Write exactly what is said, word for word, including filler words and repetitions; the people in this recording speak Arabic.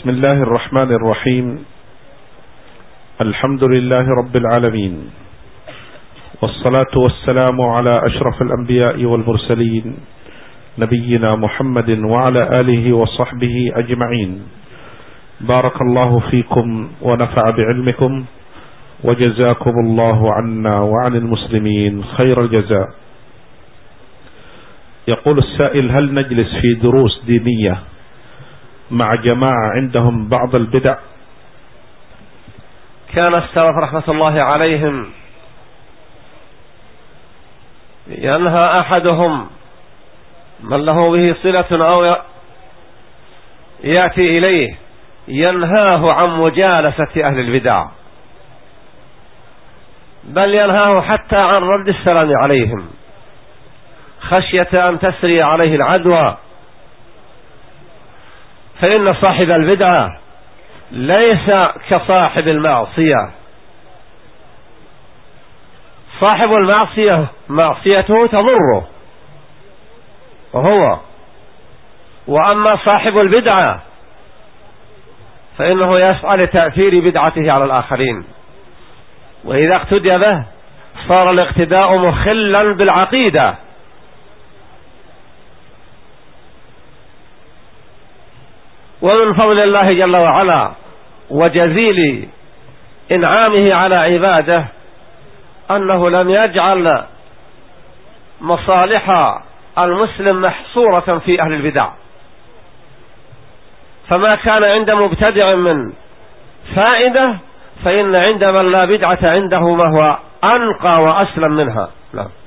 بسم الله الرحمن الرحيم. الحمد لله رب العالمين، والصلاة والسلام على أشرف الأنبياء والمرسلين نبينا محمد وعلى آله وصحبه أجمعين. بارك الله فيكم ونفع بعلمكم، وجزاكم الله عنا وعن المسلمين خير الجزاء. يقول السائل: هل نجلس في دروس دينية مع جماعة عندهم بعض البدع؟ كان السلف رحمة الله عليهم ينهى أحدهم من له به صلة أو يأتي إليه ينهاه عن مجالسة أهل البدع، بل ينهاه حتى عن رد السلام عليهم خشية أن تسري عليه العدوى، فإن صاحب البدعة ليس كصاحب المعصية. صاحب المعصية معصيته تضره وهو، وأما صاحب البدعة فإنه يسعى لتأثير بدعته على الآخرين، وإذا اقتدى به صار الاقتداء مخلا بالعقيدة. ومن فضل الله جل وعلا وجزيل إنعامه على عباده أنه لم يجعل مصالح المسلم محصورة في أهل البدع، فما كان عند مبتدع من فائدة فإن عند من لا بدعة عنده ما هو أنقى وأسلم منها. لا.